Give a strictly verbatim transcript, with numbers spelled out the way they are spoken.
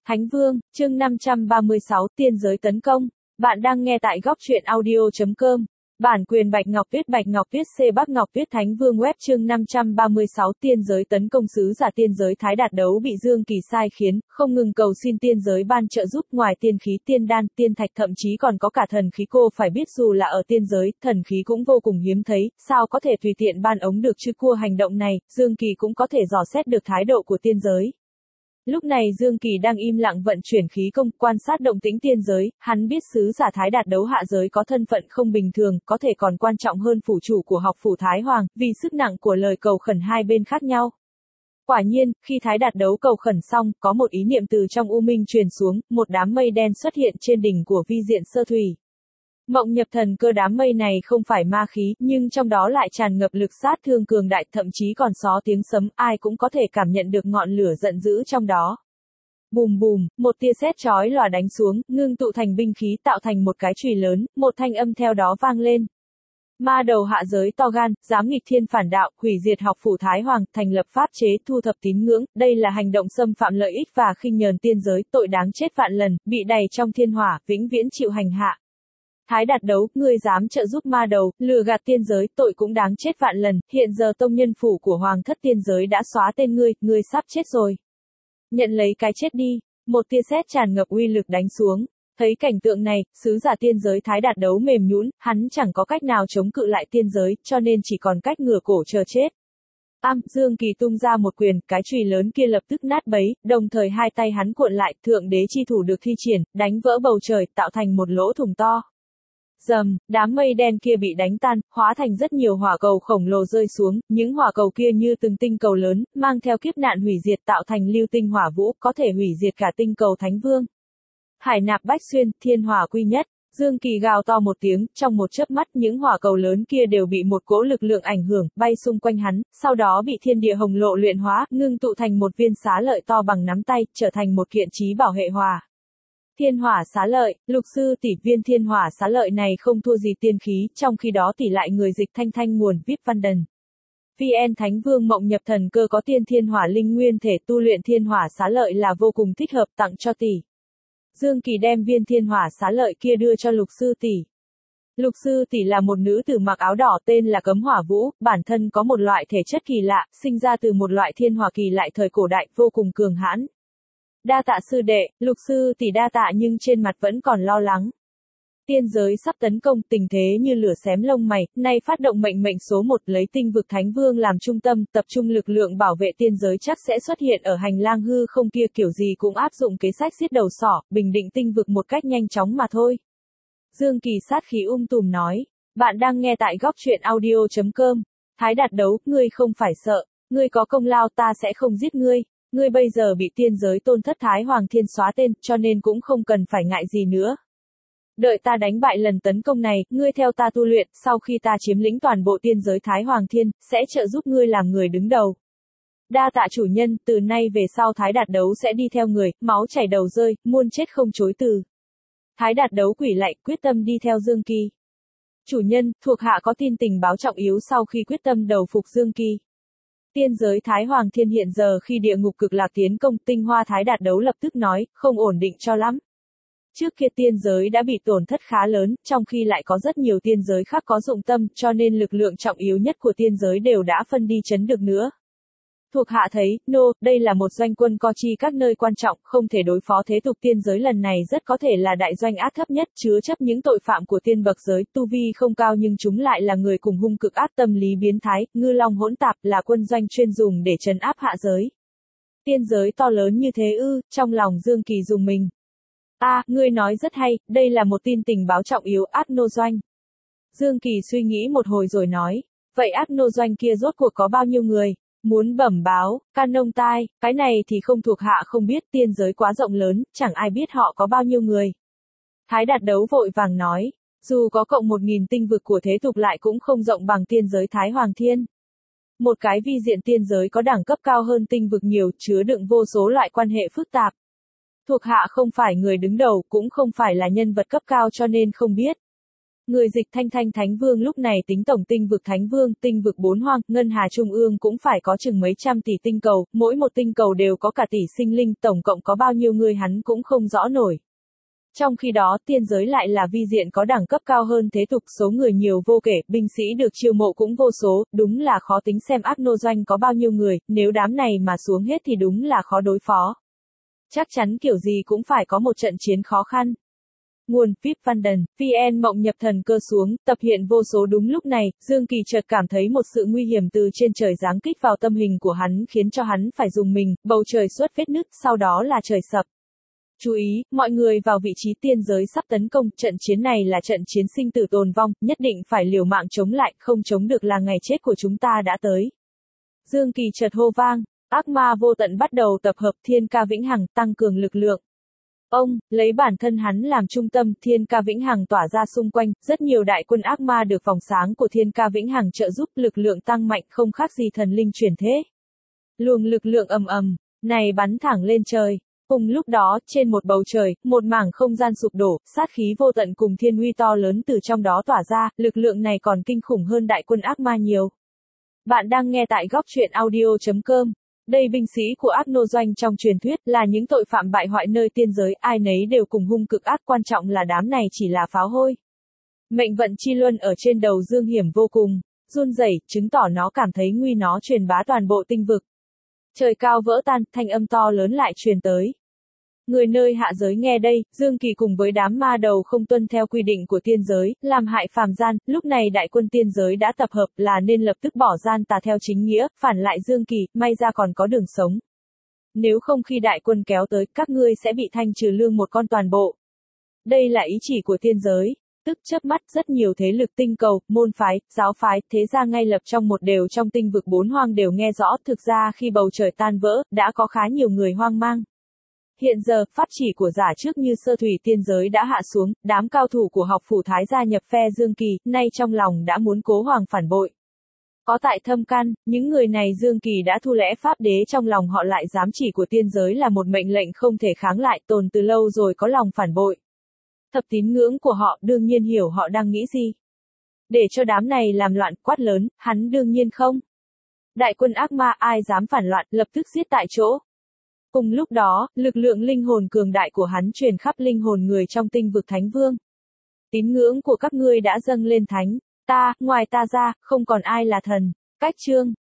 Thánh Vương, chương năm trăm ba mươi sáu, Tiên giới tấn công. Bạn đang nghe tại góc truyện audio chấm com. Bản quyền Bạch Ngọc viết Bạch Ngọc viết C Bắc Ngọc viết Thánh Vương web chương năm trăm ba mươi sáu Tiên giới tấn công sứ giả tiên giới Thái Đạt Đấu bị Dương Kỳ sai khiến, không ngừng cầu xin tiên giới ban trợ giúp ngoài tiên khí tiên đan, tiên thạch thậm chí còn có cả thần khí cô phải biết dù là ở tiên giới, thần khí cũng vô cùng hiếm thấy, sao có thể tùy tiện ban ống được chứ cua hành động này, Dương Kỳ cũng có thể dò xét được thái độ của tiên giới. Lúc này Dương Kỳ đang im lặng vận chuyển khí công, quan sát động tĩnh tiên giới, hắn biết sứ giả Thái Đạt Đấu hạ giới có thân phận không bình thường, có thể còn quan trọng hơn phủ chủ của học phủ Thái Hoàng, vì sức nặng của lời cầu khẩn hai bên khác nhau. Quả nhiên, khi Thái Đạt Đấu cầu khẩn xong, có một ý niệm từ trong u minh truyền xuống, một đám mây đen xuất hiện trên đỉnh của vi diện sơ thủy. Mộng nhập thần cơ đám mây này không phải ma khí, nhưng trong đó lại tràn ngập lực sát thương cường đại, thậm chí còn xó tiếng sấm, ai cũng có thể cảm nhận được ngọn lửa giận dữ trong đó. Bùm bùm, một tia sét chói lòa đánh xuống, ngưng tụ thành binh khí tạo thành một cái chùy lớn, một thanh âm theo đó vang lên. Ma đầu hạ giới to gan, dám nghịch thiên phản đạo, hủy diệt học phủ Thái Hoàng, thành lập pháp chế, thu thập tín ngưỡng, đây là hành động xâm phạm lợi ích và khinh nhờn tiên giới, tội đáng chết vạn lần, bị đầy trong thiên hỏa, vĩnh viễn chịu hành hạ. Thái Đạt Đấu, ngươi dám trợ giúp ma đầu, lừa gạt tiên giới, tội cũng đáng chết vạn lần, hiện giờ tông nhân phủ của hoàng thất tiên giới đã xóa tên ngươi, ngươi sắp chết rồi. Nhận lấy cái chết đi, một tia sét tràn ngập uy lực đánh xuống. Thấy cảnh tượng này, sứ giả tiên giới Thái Đạt Đấu mềm nhũn, hắn chẳng có cách nào chống cự lại tiên giới, cho nên chỉ còn cách ngửa cổ chờ chết. Am, Dương Kỳ tung ra một quyền, cái chùy lớn kia lập tức nát bấy, đồng thời hai tay hắn cuộn lại, thượng đế chi thủ được thi triển, đánh vỡ bầu trời, tạo thành một lỗ thủng to. Dầm, đám mây đen kia bị đánh tan, hóa thành rất nhiều hỏa cầu khổng lồ rơi xuống, những hỏa cầu kia như từng tinh cầu lớn, mang theo kiếp nạn hủy diệt tạo thành lưu tinh hỏa vũ, có thể hủy diệt cả tinh cầu Thánh Vương. Hải nạp bách xuyên, thiên hỏa quy nhất, Dương Kỳ gào to một tiếng, trong một chớp mắt những hỏa cầu lớn kia đều bị một cỗ lực lượng ảnh hưởng, bay xung quanh hắn, sau đó bị thiên địa hồng lộ luyện hóa, ngưng tụ thành một viên xá lợi to bằng nắm tay, trở thành một kiện chí bảo hệ hỏa. Thiên hỏa xá lợi, lục sư tỷ viên thiên hỏa xá lợi này không thua gì tiên khí, trong khi đó tỷ lại người dịch thanh thanh nguồn vê i pê văn đần. vê en Thánh Vương mộng nhập thần cơ có tiên thiên hỏa linh nguyên thể tu luyện thiên hỏa xá lợi là vô cùng thích hợp tặng cho tỷ. Dương Kỳ đem viên thiên hỏa xá lợi kia đưa cho lục sư tỷ. Lục sư tỷ là một nữ tử mặc áo đỏ tên là Cấm Hỏa Vũ, bản thân có một loại thể chất kỳ lạ, sinh ra từ một loại thiên hỏa kỳ lại thời cổ đại, vô cùng cường hãn. Đa tạ sư đệ, lục sư tỷ đa tạ nhưng trên mặt vẫn còn lo lắng. Tiên giới sắp tấn công, tình thế như lửa xém lông mày, nay phát động mệnh mệnh số một lấy tinh vực Thánh Vương làm trung tâm, tập trung lực lượng bảo vệ tiên giới chắc sẽ xuất hiện ở hành lang hư không kia kiểu gì cũng áp dụng kế sách giết đầu sỏ, bình định tinh vực một cách nhanh chóng mà thôi. Dương Kỳ sát khí um tùm nói, bạn đang nghe tại góc truyện audio chấm com. Thái Đạt Đấu, ngươi không phải sợ, ngươi có công lao ta sẽ không giết ngươi. Ngươi bây giờ bị tiên giới tôn thất Thái Hoàng Thiên xóa tên, cho nên cũng không cần phải ngại gì nữa. Đợi ta đánh bại lần tấn công này, ngươi theo ta tu luyện, sau khi ta chiếm lĩnh toàn bộ tiên giới Thái Hoàng Thiên, sẽ trợ giúp ngươi làm người đứng đầu. Đa tạ chủ nhân, từ nay về sau Thái Đạt Đấu sẽ đi theo người, máu chảy đầu rơi, muôn chết không chối từ. Thái Đạt Đấu quỳ lạy, quyết tâm đi theo Dương Kỳ. Chủ nhân, thuộc hạ có tin tình báo trọng yếu sau khi quyết tâm đầu phục Dương Kỳ. Tiên giới Thái Hoàng Thiên hiện giờ khi địa ngục cực lạc tiến công, tinh hoa Thái Đạt Đấu lập tức nói, không ổn định cho lắm. Trước kia tiên giới đã bị tổn thất khá lớn, trong khi lại có rất nhiều tiên giới khác có dụng tâm, cho nên lực lượng trọng yếu nhất của tiên giới đều đã phân đi chấn được nữa. Thuộc hạ thấy, nô, no, đây là một doanh quân co chi các nơi quan trọng, không thể đối phó thế tục tiên giới lần này rất có thể là đại doanh ác thấp nhất, chứa chấp những tội phạm của tiên bậc giới, tu vi không cao nhưng chúng lại là người cùng hung cực ác tâm lý biến thái, ngư long hỗn tạp là quân doanh chuyên dùng để trấn áp hạ giới. Tiên giới to lớn như thế ư, trong lòng Dương Kỳ dùng mình. A, à, ngươi nói rất hay, đây là một tin tình báo trọng yếu, ác nô doanh. Dương Kỳ suy nghĩ một hồi rồi nói, vậy ác nô doanh kia rốt cuộc có bao nhiêu người? Muốn bẩm báo, can nông tai, cái này thì không thuộc hạ không biết, tiên giới quá rộng lớn, chẳng ai biết họ có bao nhiêu người. Thái Đạt Đấu vội vàng nói, dù có cộng một nghìn tinh vực của thế tục lại cũng không rộng bằng tiên giới Thái Hoàng Thiên. Một cái vi diện tiên giới có đẳng cấp cao hơn tinh vực nhiều, chứa đựng vô số loại quan hệ phức tạp. Thuộc hạ không phải người đứng đầu, cũng không phải là nhân vật cấp cao cho nên không biết. Người dịch Thanh Thanh Thánh Vương lúc này tính tổng tinh vực Thánh Vương, tinh vực bốn hoang, ngân hà trung ương cũng phải có chừng mấy trăm tỷ tinh cầu, mỗi một tinh cầu đều có cả tỷ sinh linh, tổng cộng có bao nhiêu người hắn cũng không rõ nổi. Trong khi đó, tiên giới lại là vi diện có đẳng cấp cao hơn thế tục, số người nhiều vô kể, binh sĩ được chiêu mộ cũng vô số, đúng là khó tính xem ác nô doanh có bao nhiêu người, nếu đám này mà xuống hết thì đúng là khó đối phó. Chắc chắn kiểu gì cũng phải có một trận chiến khó khăn. Nguồn vê i pê London, vê en Mộng nhập thần cơ xuống, tập hiện vô số. Đúng lúc này, Dương Kỳ chợt cảm thấy một sự nguy hiểm từ trên trời giáng kích vào tâm hình của hắn khiến cho hắn phải dùng mình, bầu trời xuất vết nứt, sau đó là trời sập. Chú ý, mọi người vào vị trí tiên giới sắp tấn công, trận chiến này là trận chiến sinh tử tồn vong, nhất định phải liều mạng chống lại, không chống được là ngày chết của chúng ta đã tới. Dương Kỳ chợt hô vang, ác ma vô tận bắt đầu tập hợp, Thiên Ca Vĩnh Hằng tăng cường lực lượng. Ông, lấy bản thân hắn làm trung tâm, Thiên Ca Vĩnh Hằng tỏa ra xung quanh, rất nhiều đại quân ác ma được vòng sáng của Thiên Ca Vĩnh Hằng trợ giúp, lực lượng tăng mạnh không khác gì thần linh chuyển thế. Luồng lực lượng ầm ầm, này bắn thẳng lên trời. Cùng lúc đó, trên một bầu trời, một mảng không gian sụp đổ, sát khí vô tận cùng thiên uy to lớn từ trong đó tỏa ra, lực lượng này còn kinh khủng hơn đại quân ác ma nhiều. Bạn đang nghe tại góc truyện audio chấm com. Đây binh sĩ của ác nô doanh trong truyền thuyết là những tội phạm bại hoại nơi tiên giới, ai nấy đều cùng hung cực ác, quan trọng là đám này chỉ là pháo hôi. Mệnh vận chi luân ở trên đầu Dương hiểm vô cùng, run rẩy, chứng tỏ nó cảm thấy nguy, nó truyền bá toàn bộ tinh vực. Trời cao vỡ tan, thanh âm to lớn lại truyền tới. Người nơi hạ giới nghe đây, Dương Kỳ cùng với đám ma đầu không tuân theo quy định của tiên giới, làm hại phàm gian, lúc này đại quân tiên giới đã tập hợp, là nên lập tức bỏ gian tà theo chính nghĩa, phản lại Dương Kỳ, may ra còn có đường sống. Nếu không khi đại quân kéo tới, các ngươi sẽ bị thanh trừ lương một con toàn bộ. Đây là ý chỉ của tiên giới. Tức chớp mắt, rất nhiều thế lực tinh cầu, môn phái, giáo phái, thế gia ngay lập trong một đều trong tinh vực bốn hoang đều nghe rõ, thực ra khi bầu trời tan vỡ, đã có khá nhiều người hoang mang. Hiện giờ, pháp chỉ của giả trước như sơ thủy tiên giới đã hạ xuống, đám cao thủ của học phủ Thái gia nhập phe Dương Kỳ, nay trong lòng đã muốn cố hoàng phản bội. Có tại thâm căn, những người này Dương Kỳ đã thu lẽ pháp đế trong lòng họ lại dám chỉ của tiên giới là một mệnh lệnh không thể kháng lại, tồn từ lâu rồi có lòng phản bội. Thập tín ngưỡng của họ đương nhiên hiểu họ đang nghĩ gì. Để cho đám này làm loạn, quát lớn, hắn đương nhiên không. Đại quân ác ma ai dám phản loạn, lập tức giết tại chỗ. Cùng lúc đó, lực lượng linh hồn cường đại của hắn truyền khắp linh hồn người trong tinh vực Thánh Vương. Tín ngưỡng của các ngươi đã dâng lên thánh, ta, ngoài ta ra, không còn ai là thần. Cách chương